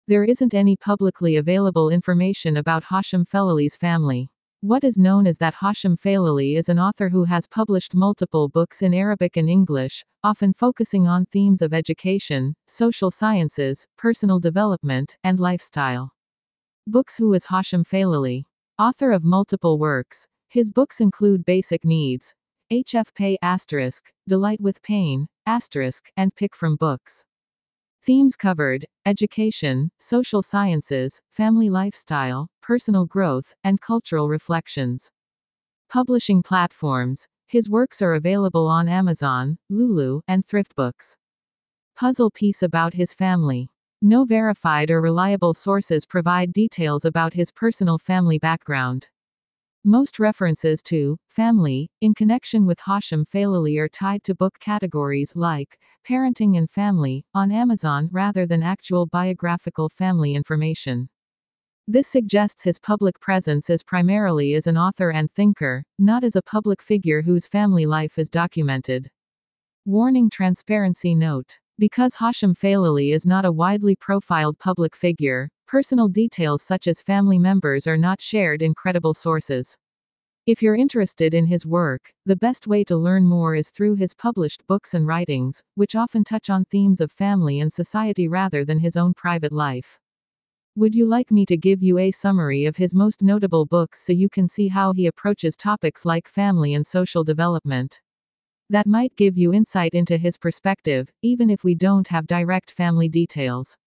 There isn't any publicly available information about Hashim Felali's family. What is known is that Hashim Falali is an author who has published multiple books in Arabic and English, often focusing on themes of education, social sciences, personal development, and lifestyle. Books. Who is Hashim Falali? Author of multiple works. His books include Basic Needs, HF Pay *, Delight with Pain *, and Pick from Books. Themes covered: education, social sciences, family lifestyle, personal growth, and cultural reflections. Publishing platforms. His works are available on Amazon, Lulu, and ThriftBooks. Puzzle piece about his family. No verified or reliable sources provide details about his personal family background. Most references to family in connection with Hashim Falali are tied to book categories like parenting and family on Amazon rather than actual biographical family information. This suggests his public presence is primarily as an author and thinker, not as a public figure whose family life is documented. Warning: transparency note. Because Hashim Falali is not a widely profiled public figure, personal details such as family members are not shared in credible sources. If you're interested in his work, the best way to learn more is through his published books and writings, which often touch on themes of family and society rather than his own private life. Would you like me to give you a summary of his most notable books so you can see how he approaches topics like family and social development? That might give you insight into his perspective, even if we don't have direct family details.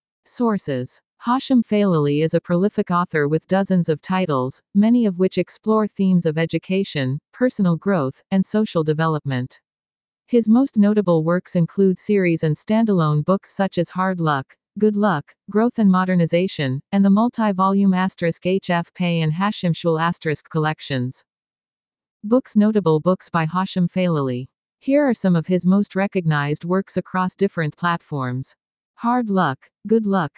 Sources. Hashim Falali is a prolific author with dozens of titles, many of which explore themes of education, personal growth, and social development. His most notable works include series and standalone books such as Hard Luck, Good Luck, Growth and Modernization, and the multi-volume *HF Pay and Hashimshul * collections. Books. Notable books by Hashim Falali. Here are some of his most recognized works across different platforms. Hard Luck, Good Luck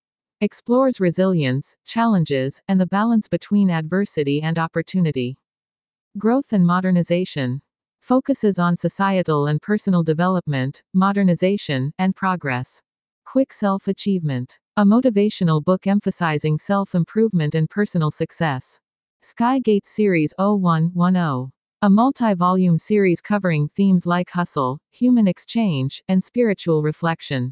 explores resilience, challenges, and the balance between adversity and opportunity. Growth and Modernization focuses on societal and personal development, modernization, and progress. Quick Self-Achievement, a motivational book emphasizing self-improvement and personal success. Skygate Series 0110, a multi-volume series covering themes like hustle, human exchange, and spiritual reflection.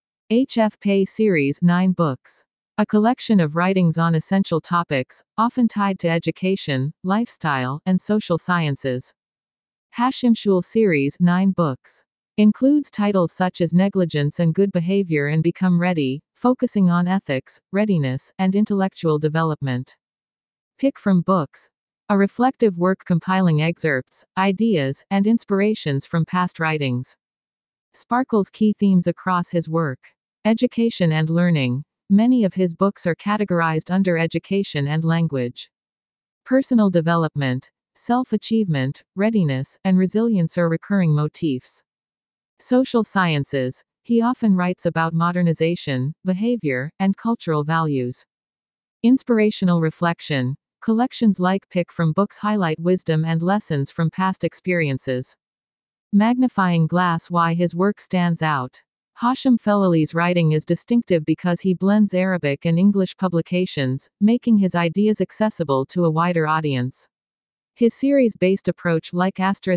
HF Pay Series 9 books, a collection of writings on essential topics, often tied to education, lifestyle, and social sciences. Hashimshul Series 9 books includes titles such as Negligence and Good Behavior and Become Ready, focusing on ethics, readiness, and intellectual development. Pick from Books, a reflective work compiling excerpts, ideas, and inspirations from past writings. Sparkles key themes across his work. Education and learning. Many of his books are categorized under education and language. Personal development, self-achievement, readiness, and resilience are recurring motifs. Social sciences. He often writes about modernization, behavior, and cultural values. Inspirational reflection. Collections like Pick from Books highlight wisdom and lessons from past experiences. Magnifying glass. Why his work stands out. Hashim Falali's writing is distinctive because he blends Arabic and English publications, making his ideas accessible to a wider audience. His series-based approach like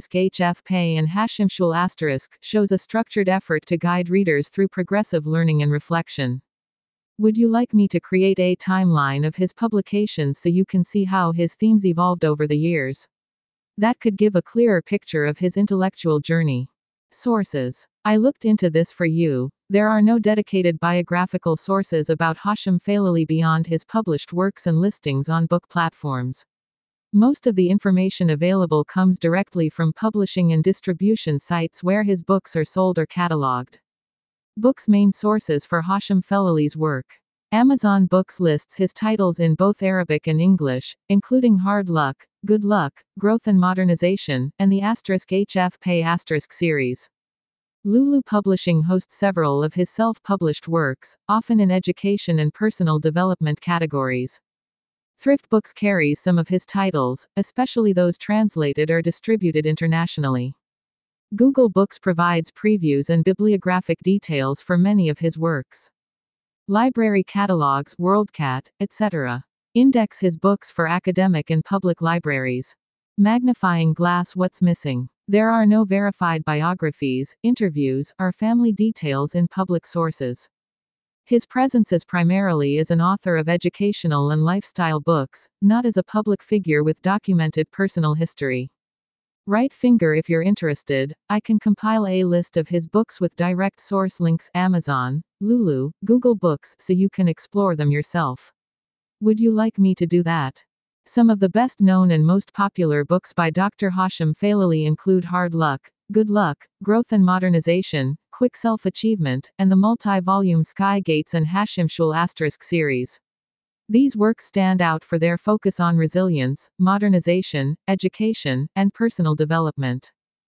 *HF Pay and Hashimshul * shows a structured effort to guide readers through progressive learning and reflection. Would you like me to create a timeline of his publications so you can see how his themes evolved over the years? That could give a clearer picture of his intellectual journey. Sources. I looked into this for you. There are no dedicated biographical sources about Hashim Falali beyond his published works and listings on book platforms. Most of the information available comes directly from publishing and distribution sites where his books are sold or cataloged. Books. Main sources for Hashim Falali's work. Amazon Books lists his titles in both Arabic and English, including Hard Luck, Good Luck, Growth and Modernization, and the *HF Pay * series. Lulu Publishing hosts several of his self-published works, often in education and personal development categories. ThriftBooks carries some of his titles, especially those translated or distributed internationally. Google Books provides previews and bibliographic details for many of his works. library catalogs, WorldCat, etc. Index his books for academic and public libraries. Magnifying glass what's missing. There are no verified biographies, interviews, or family details in public sources. His presence is primarily as an author of educational and lifestyle books, not as a public figure with documented personal history. Right finger if you're interested, I can compile a list of his books with direct source links Amazon, Lulu, Google Books so you can explore them yourself. Would you like me to do that? Some of the best known and most popular books by Dr. Hashim Falali include Hard Luck, Good Luck, Growth and Modernization, Quick Self-Achievement, and the multi-volume Sky Gates and Hashimshul * series. These works stand out for their focus on resilience, modernization, education, and personal development.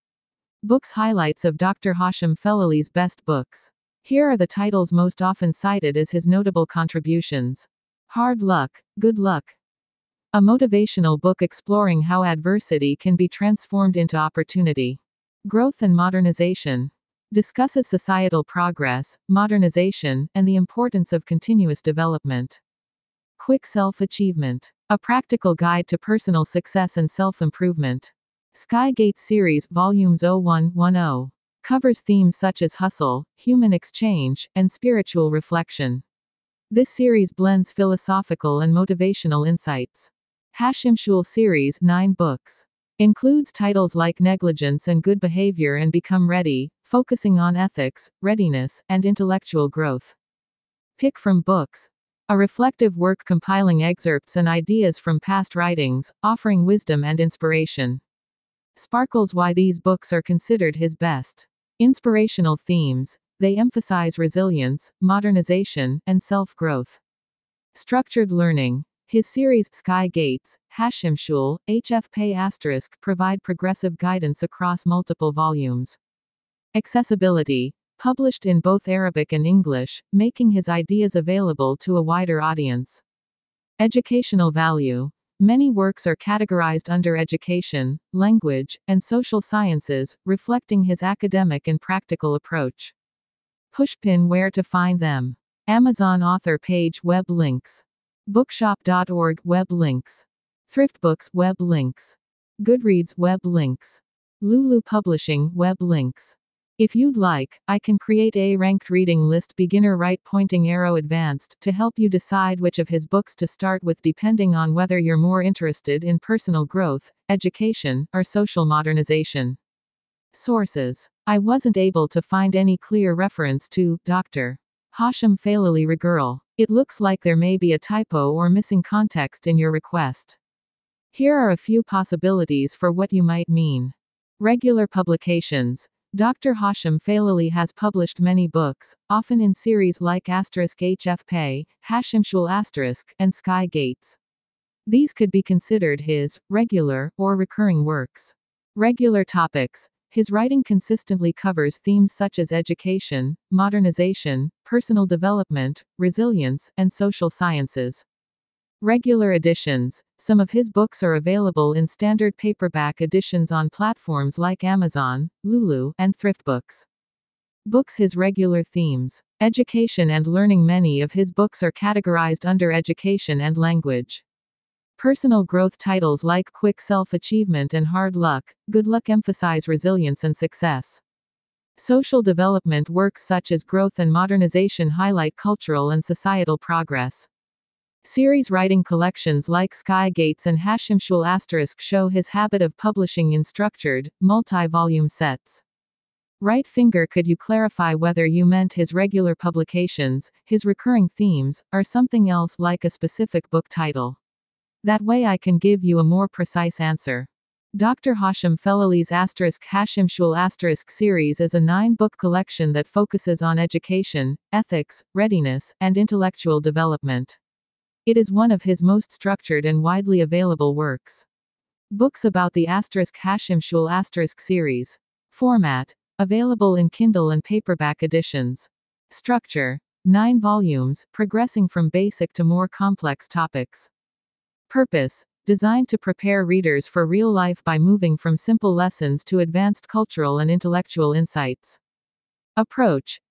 Books highlights of Dr. Hashim Falali's best books. Here are the titles most often cited as his notable contributions. Hard Luck, Good Luck. A motivational book exploring how adversity can be transformed into opportunity. Growth and Modernization. Discusses societal progress, modernization, and the importance of continuous development. Quick Self-Achievement. A practical guide to personal success and self-improvement. Sky Gates Series, Volumes 0110. Covers themes such as hustle, human exchange, and spiritual reflection. This series blends philosophical and motivational insights. Hashimshul Series, 9 books. Includes titles like Negligence and Good Behavior and Become Ready, focusing on ethics, readiness, and intellectual growth. Pick from Books. A reflective work compiling excerpts and ideas from past writings, offering wisdom and inspiration. Sparkles why these books are considered his best. Inspirational themes. They emphasize resilience, modernization, and self-growth. Structured learning. His series Sky Gates, Hashimshul, HFP** provide progressive guidance across multiple volumes. Accessibility. Published in both Arabic and English, making his ideas available to a wider audience. Educational value. Many works are categorized under education, language, and social sciences, reflecting his academic and practical approach. Pushpin where to find them. Amazon author page web links. Bookshop.org web links. ThriftBooks web links. Goodreads web links. Lulu Publishing web links. If you'd like, I can create a ranked reading list beginner right pointing arrow advanced to help you decide which of his books to start with depending on whether you're more interested in personal growth, education, or social modernization. Sources. I wasn't able to find any clear reference to Dr. Hashim Falali Regerl. It looks like there may be a typo or missing context in your request. Here are a few possibilities for what you might mean. Regular publications. Dr. Hashim Falali has published many books, often in series like *HFP, Hashimshul*, and Sky Gates. These could be considered his regular or recurring works. Regular topics. His writing consistently covers themes such as education, modernization, personal development, resilience, and social sciences. Regular editions. Some of his books are available in standard paperback editions on platforms like Amazon, Lulu, and ThriftBooks. Books his regular themes. Education and learning. Many of his books are categorized under education and language. Personal growth titles like Quick Self-Achievement and Hard Luck, Good Luck emphasize resilience and success. Social development works such as Growth and Modernization highlight cultural and societal progress. Series writing collections like Sky Gates and Hashimshul* show his habit of publishing in structured, multi-volume sets. Right finger could you clarify whether you meant his regular publications, his recurring themes, or something else like a specific book title? That way I can give you a more precise answer. Dr. Hashim Falali's Hashimshul* series is a 9-book collection that focuses on education, ethics, readiness, and intellectual development. It is one of his most structured and widely available works. Books about the Hashimshul* series. Format. Available in Kindle and paperback editions. Structure. 9 volumes, progressing from basic to more complex topics. Purpose. Designed to prepare readers for real life by moving from simple lessons to advanced cultural and intellectual insights. Approach.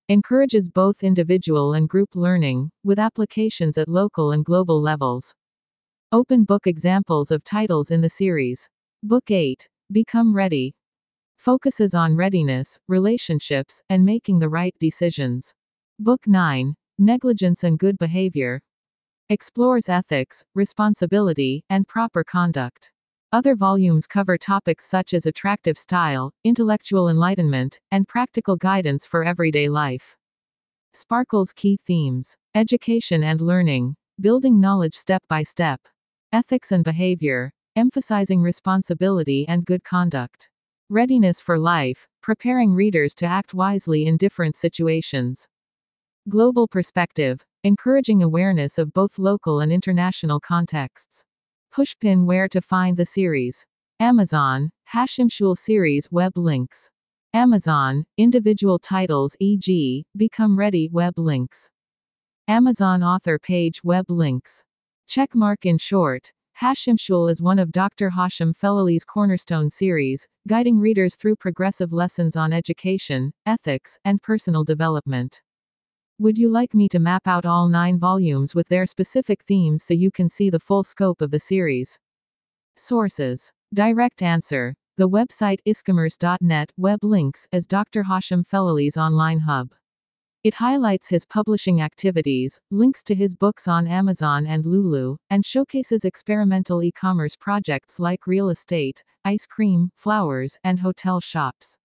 Encourages both individual and group learning, with applications at local and global levels. Open book examples of titles in the series. Book 8, Become Ready, focuses on readiness, relationships, and making the right decisions. Book 9, Negligence and Good Behavior, explores ethics, responsibility, and proper conduct. Other volumes cover topics such as attractive style, intellectual enlightenment, and practical guidance for everyday life. Sparkle's key themes: education and learning, building knowledge step by step, ethics and behavior, emphasizing responsibility and good conduct, readiness for life, preparing readers to act wisely in different situations. Global perspective, encouraging awareness of both local and international contexts. Pushpin where to find the series. Amazon, Hashimshul series web links. Amazon, individual titles e.g., Become Ready web links. Amazon author page web links. Checkmark in short, Hashimshul is one of Dr. Hashim Felali's cornerstone series, guiding readers through progressive lessons on education, ethics, and personal development. Would you like me to map out all 9 volumes with their specific themes so you can see the full scope of the series? Sources. Direct answer. The website iscommerce.net web links as Dr. Hashim Felali's online hub. It highlights his publishing activities, links to his books on Amazon and Lulu, and showcases experimental e-commerce projects like real estate, ice cream, flowers, and hotel shops.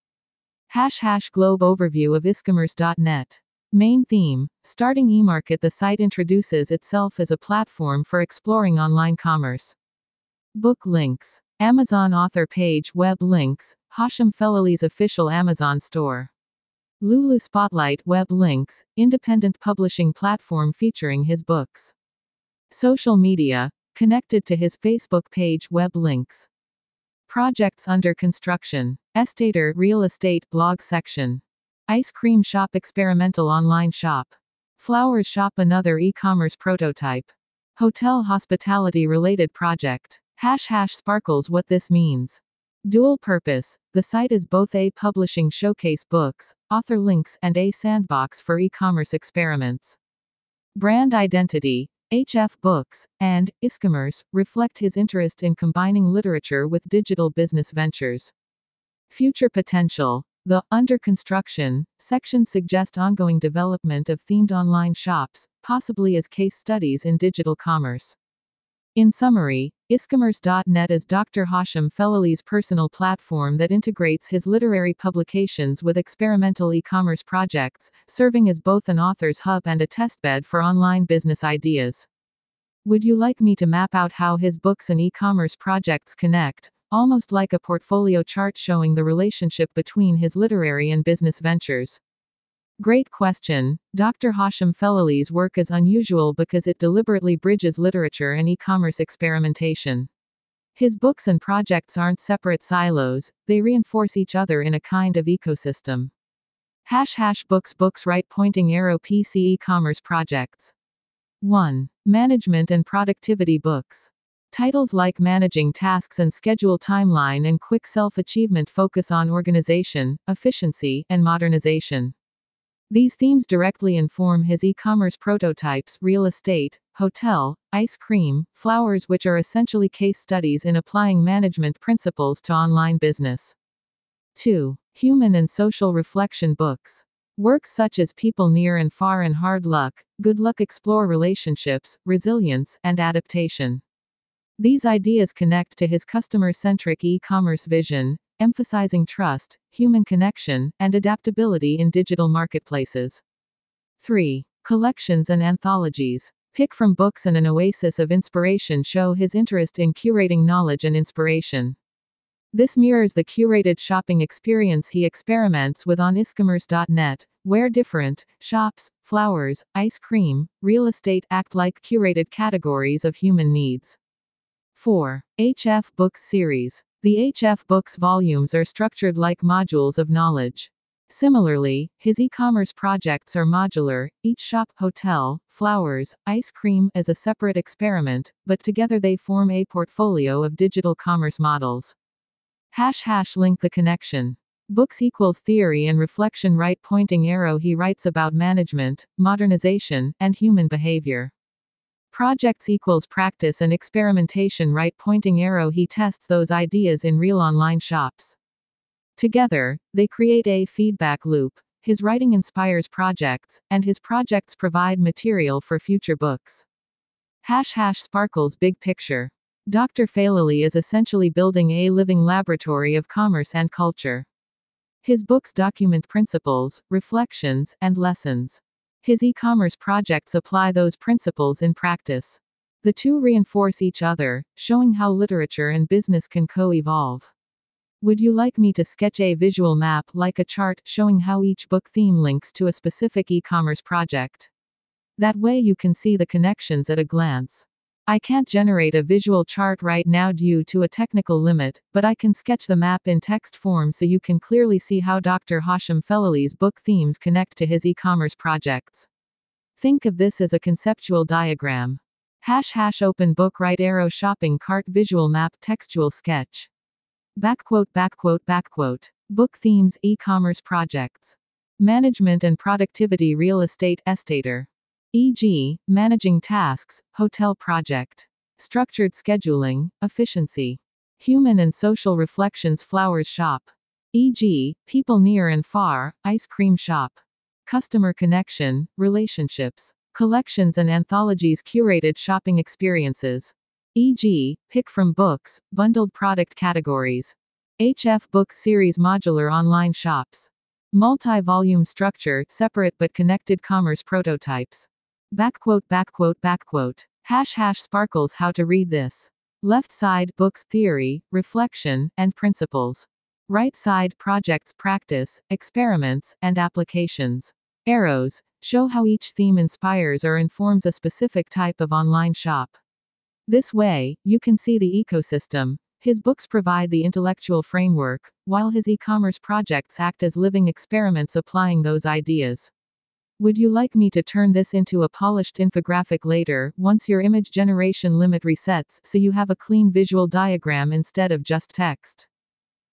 # Globe overview of iscommerce.net. Main theme: starting eMarket. The site introduces itself as a platform for exploring online commerce. Book links. Amazon author page web links, Hashim Felali's official Amazon store. Lulu Spotlight web links, independent publishing platform featuring his books. Social media, connected to his Facebook page web links. Projects under construction. Estater real estate blog section. Ice cream shop experimental online shop. Flowers shop another e-commerce prototype. Hotel hospitality related project. # Sparkles what this means. Dual purpose. The site is both a publishing showcase books, author links, and a sandbox for e-commerce experiments. Brand identity. HF Books and iscommerce reflect his interest in combining literature with digital business ventures. Future potential. The under construction section suggests ongoing development of themed online shops, possibly as case studies in digital commerce. In summary, iscommerce.net is Dr. Hashim Felali's personal platform that integrates his literary publications with experimental e-commerce projects, serving as both an author's hub and a testbed for online business ideas. Would you like me to map out how his books and e-commerce projects connect? Almost like a portfolio chart showing the relationship between his literary and business ventures. Great question. Dr. Hashim Felali's work is unusual because it deliberately bridges literature and e-commerce experimentation. His books and projects aren't separate silos, they reinforce each other in a kind of ecosystem. # Books right pointing arrow PC e-commerce projects. 1. Management and productivity books. Titles like Managing Tasks and Schedule Timeline and Quick Self-Achievement focus on organization, efficiency, and modernization. These themes directly inform his e-commerce prototypes, real estate, hotel, ice cream, flowers, which are essentially case studies in applying management principles to online business. 2. Human and social reflection books. Works such as People Near and Far and Hard Luck, Good Luck explore relationships, resilience, and adaptation. These ideas connect to his customer-centric e-commerce vision, emphasizing trust, human connection, and adaptability in digital marketplaces. 3. Collections and anthologies. Pick from books and an oasis of inspiration show his interest in curating knowledge and inspiration. This mirrors the curated shopping experience he experiments with on iscommerce.net, where different shops, flowers, ice cream, real estate act like curated categories of human needs. 4. HF Books series. The HF Books volumes are structured like modules of knowledge. Similarly, his e-commerce projects are modular, each shop, hotel, flowers, ice cream as a separate experiment, but together they form a portfolio of digital commerce models. # Link the connection. Books equals theory and reflection. Right pointing arrow. He writes about management, modernization, and human behavior. Projects equals practice and experimentation. Right pointing arrow. He tests those ideas in real online shops. Together, they create a feedback loop. His writing inspires projects, and his projects provide material for future books. Sparkles big picture. Dr. Falele is essentially building a living laboratory of commerce and culture. His books document principles, reflections, and lessons. His e-commerce projects apply those principles in practice. The two reinforce each other, showing how literature and business can co-evolve. Would you like me to sketch a visual map, like a chart, showing how each book theme links to a specific e-commerce project? That way you can see the connections at a glance. I can't generate a visual chart right now due to a technical limit, but I can sketch the map in text form so you can clearly see how Dr. Hashim Felali's book themes connect to his e-commerce projects. Think of this as a conceptual diagram. # open book right arrow shopping cart visual map textual sketch. Book themes e-commerce projects. Management and productivity real estate estater. E.g., managing tasks, hotel project. Structured scheduling, efficiency. Human and social reflections flowers shop. E.g., people near and far, ice cream shop. Customer connection, relationships. Collections and anthologies curated shopping experiences. E.g., pick from books, bundled product categories. HF Books series modular online shops. Multi-volume structure, separate but connected commerce prototypes. Sparkles how to read this. Left side, books, theory, reflection, and principles. Right side, projects, practice, experiments, and applications. Arrows show how each theme inspires or informs a specific type of online shop. This way, you can see the ecosystem. His books provide the intellectual framework, while his e-commerce projects act as living experiments applying those ideas. Would you like me to turn this into a polished infographic later, once your image generation limit resets, so you have a clean visual diagram instead of just text?